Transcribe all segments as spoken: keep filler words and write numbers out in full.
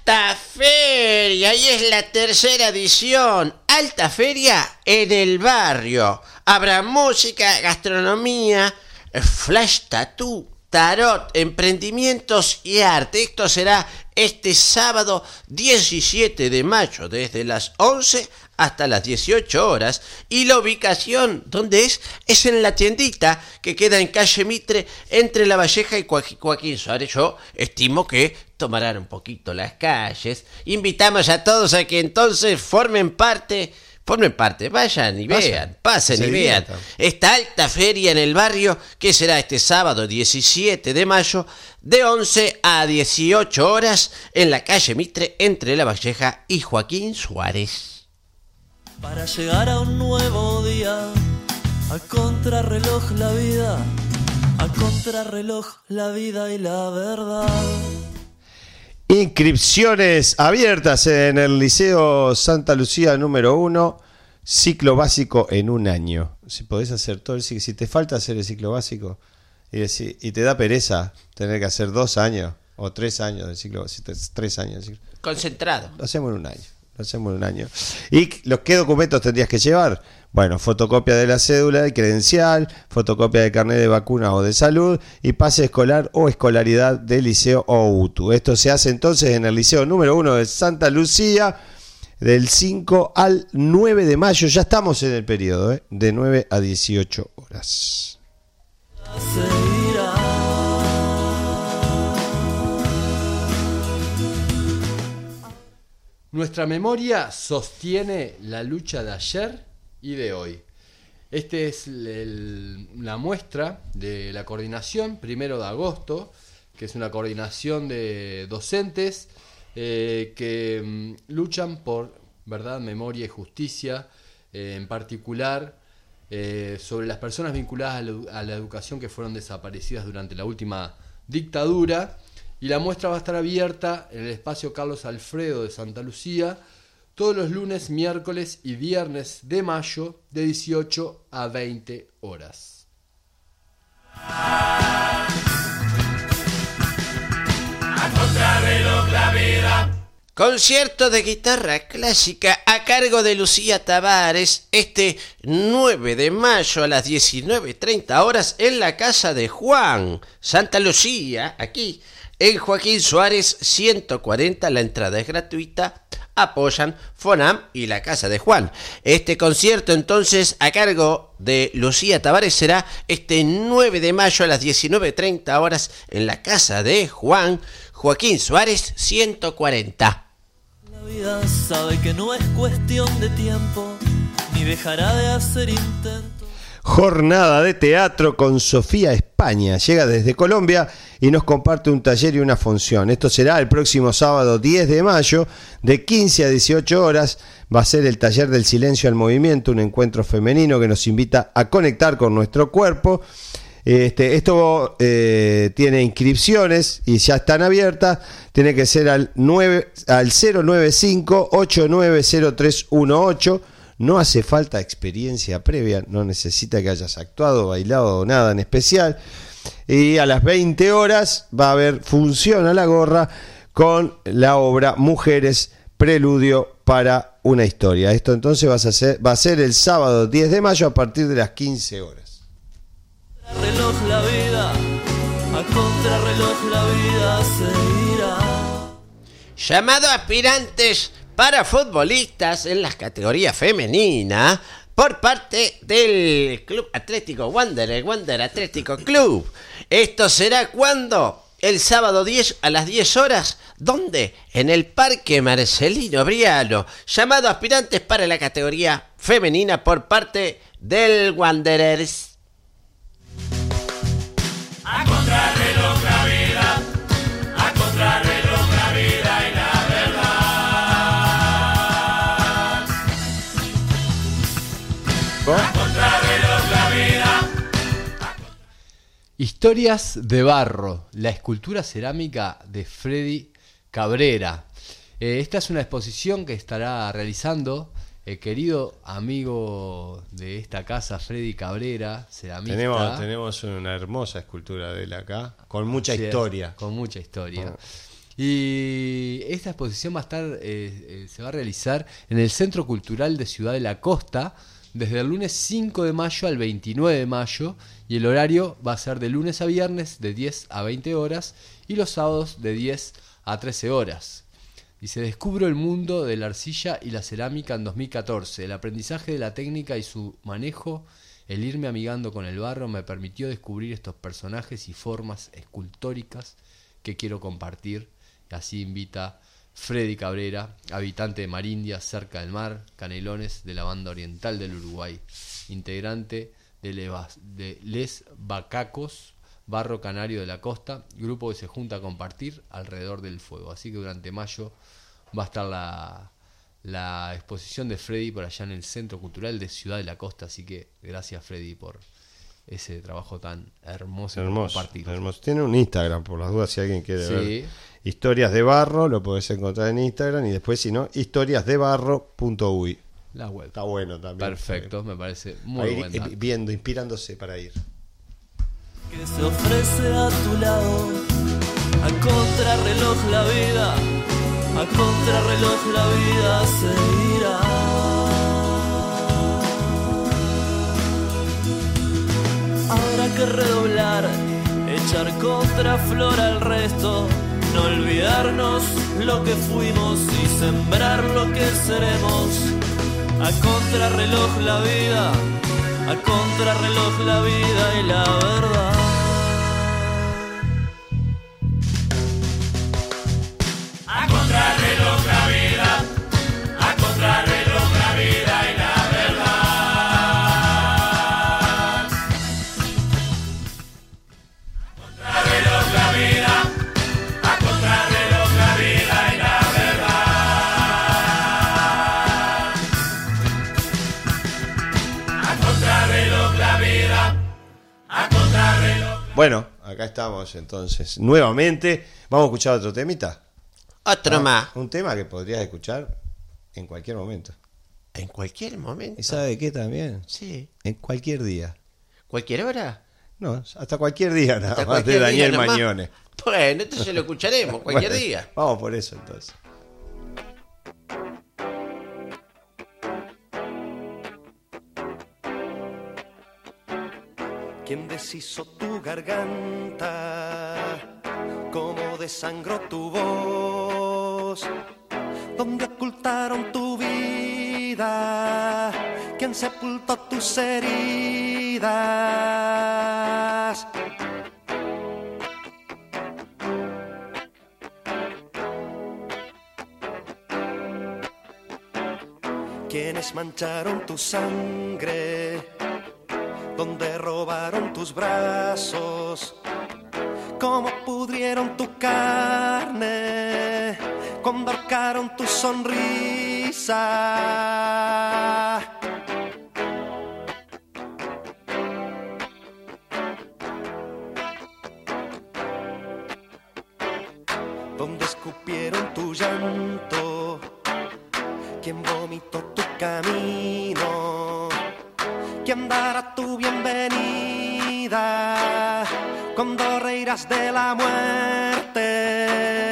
Alta Feria, y es la tercera edición. Alta Feria en el barrio. Habrá música, gastronomía, flash tattoo, tarot, emprendimientos y arte. Esto será este sábado diecisiete de mayo, desde las once hasta las dieciocho horas. Y la ubicación, ¿dónde es? Es en la tiendita que queda en calle Mitre, entre La Valleja y Joaquín Suárez. Yo estimo que tomarán un poquito las calles. Invitamos a todos a que entonces formen parte... Formen parte, vayan y vean, pasen y vean esta alta feria en el barrio, que será este sábado diecisiete de mayo, de once a dieciocho horas, en la calle Mitre, entre La Valleja y Joaquín Suárez. Para llegar a un nuevo día, a contrarreloj la vida, a contrarreloj la vida y la verdad. Inscripciones abiertas en el Liceo Santa Lucía número uno, ciclo básico en un año. Si podés hacer todo el ciclo, si te falta hacer el ciclo básico y, decir, y te da pereza tener que hacer dos años o tres años del ciclo básico, tres años del ciclo. Concentrado. Lo hacemos en un año. Lo hacemos en un año. ¿Y los qué documentos tendrías que llevar? Bueno, fotocopia de la cédula de credencial, fotocopia de carnet de vacuna o de salud y pase escolar o escolaridad del liceo o U T U. Esto se hace entonces en el liceo número uno de Santa Lucía, del cinco al nueve de mayo. Ya estamos en el periodo, ¿eh? De nueve a dieciocho horas. Nuestra memoria sostiene la lucha de ayer y de hoy. Esta es el, la muestra de la coordinación, primero de agosto, que es una coordinación de docentes eh, que um, luchan por verdad, memoria y justicia, eh, en particular eh, sobre las personas vinculadas a la, a la educación que fueron desaparecidas durante la última dictadura. Y la muestra va a estar abierta en el espacio Carlos Alfredo de Santa Lucía todos los lunes, miércoles y viernes de mayo de dieciocho a veinte horas. A contrarreloj la vida. Concierto de guitarra clásica a cargo de Lucía Tavares este nueve de mayo a las diecinueve treinta horas en la casa de Juan, Santa Lucía, aquí en Joaquín Suárez ciento cuarenta. La entrada es gratuita. Apoyan FONAM y la Casa de Juan. Este concierto entonces a cargo de Lucía Tavares será este nueve de mayo a las diecinueve treinta horas en la Casa de Juan, Joaquín Suárez ciento cuarenta. La vida sabe que no es cuestión de tiempo, ni dejará de hacer intentos. Jornada de teatro con Sofía España. Llega desde Colombia y nos comparte un taller y una función. Esto será el próximo sábado diez de mayo de quince a dieciocho horas. Va a ser el taller del silencio al movimiento, un encuentro femenino que nos invita a conectar con nuestro cuerpo. Este, esto eh, tiene inscripciones y ya están abiertas. Tiene que ser al, nueve, al cero nueve cinco ocho nueve cero tres uno ocho. No hace falta experiencia previa, no necesita que hayas actuado, bailado o nada en especial. Y a las veinte horas va a haber función a la gorra con la obra Mujeres, Preludio para una historia. Esto entonces vas a hacer, va a ser el sábado diez de mayo a partir de las quince horas. A reloj la vida, a contrarreloj la vida seguirá. Llamado a aspirantes para futbolistas en las categorías femeninas por parte del Club Atlético Wander, el Wander Atlético Club. Esto será cuando el sábado diez a las diez horas, ¿dónde? En el Parque Marcelino Briano. Llamado a aspirantes para la categoría femenina por parte del Wanderers. A contrarreloj la vida, a contrarreloj la vida y la A contrarreloj la vida. Historias de barro, la escultura cerámica de Freddy Cabrera. Eh, esta es una exposición que estará realizando el querido amigo de esta casa, Freddy Cabrera, ceramista. Tenemos, tenemos una hermosa escultura de él acá, con mucha Sí, historia. Con mucha historia. Oh. Y esta exposición va a estar, eh, eh, se va a realizar en el Centro Cultural de Ciudad de la Costa desde el lunes cinco de mayo al veintinueve de mayo, y el horario va a ser de lunes a viernes de diez a veinte horas y los sábados de diez a trece horas. Dice, descubro el mundo de la arcilla y la cerámica en dos mil catorce. El aprendizaje de la técnica y su manejo, el irme amigando con el barro, me permitió descubrir estos personajes y formas escultóricas que quiero compartir. Así invita Freddy Cabrera, habitante de Marindia, cerca del mar, Canelones, de la banda oriental del Uruguay, integrante de, Levas, de Les Bacacos, Barro Canario de la Costa, grupo que se junta a compartir alrededor del fuego. Así que durante mayo va a estar la, la exposición de Freddy por allá en el Centro Cultural de Ciudad de la Costa. Así que gracias, Freddy, por ese trabajo tan hermoso. Hermoso, compartido. hermoso. Tiene un Instagram, por las dudas, si alguien quiere Sí. ver. Historias de Barro, lo podés encontrar en Instagram, y después, si no, historiasdebarro punto uy. La web. Está bueno también. Perfecto, me parece Para muy ir, buen dato. eh, viendo, inspirándose para ir. Que se ofrece a tu lado, a contrarreloj la vida, a contrarreloj la vida seguirá. Habrá que redoblar, echar contraflor al resto, no olvidarnos lo que fuimos y sembrar lo que seremos. A contrarreloj la vida, a contrarreloj la vida y la verdad. A contrarreloj la vida, a contrarreloj la vida y la verdad. A contrarreloj la vida, a contrarreloj la vida y la verdad. A contrarreloj la vida, a contrarreloj. Bueno, acá estamos entonces. Nuevamente, vamos a escuchar otro temita. Otro Ah, más. Un tema que podrías escuchar en cualquier momento. En cualquier momento. ¿Y sabe de qué también? Sí. En cualquier día. ¿Cualquier hora? No, hasta cualquier día nada Hasta más, de cualquier día Daniel nomás. Mañone. Bueno, entonces lo escucharemos cualquier Bueno, día. Vamos por eso entonces. ¿Quién deshizo tu garganta? ¿Cómo desangró tu voz? ¿Dónde ocultaron tu vida? ¿Quién sepultó tus heridas? ¿Quiénes mancharon tu sangre? ¿Dónde robaron tus brazos? ¿Cómo pudrieron tu carne? ¿Cuándo ahorcaron tu sonrisa? ¿Dónde escupieron tu llanto? ¿Quién vomitó tu camino? ¿Quién dará tu bienvenida cuando reirás de la muerte?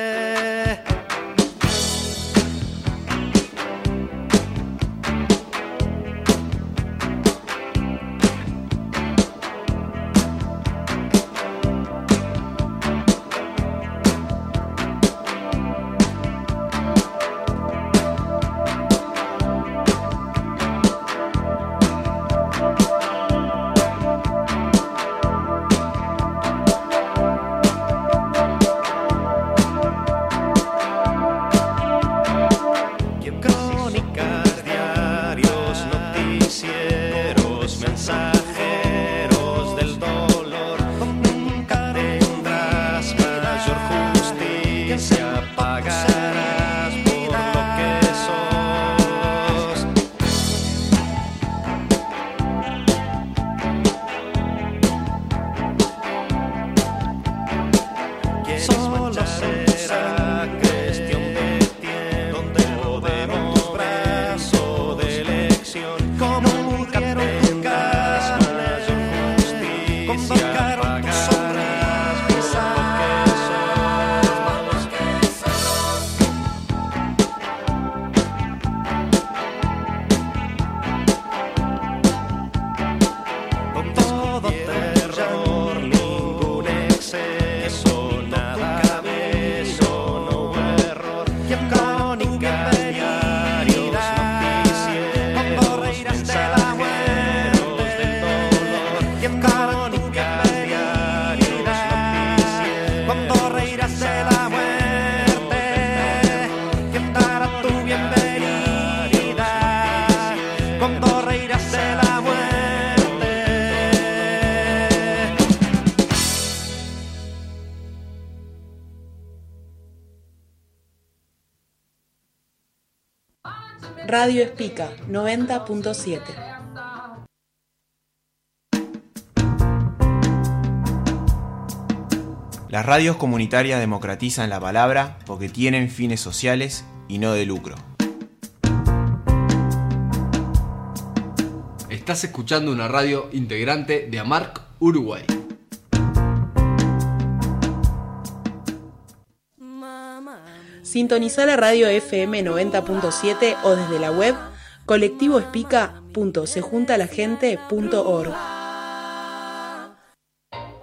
Crónicas, diarios, noticieros, mensajeros del dolor. Nunca tendrás mayor justicia, pagarás por lo que sos. Solo será cuestión de tiempo donde podemos brazo de elección. Como nunca tendrás mayor justicia, pagarás por lo que sos. Crónicas, diarios, noticieros, cuando reirás de la muerte del dolor. Crónicas, diarios, noticieros, cuando reirás de la muerte. ¿Quién dará tu bienvenida cuando reirás de la muerte? Radio Espica noventa punto siete. Las radios comunitarias democratizan la palabra porque tienen fines sociales y no de lucro. Estás escuchando una radio integrante de AMARC Uruguay. Sintoniza la radio F M noventa punto siete o desde la web colectivo espica punto se junta la gente punto org.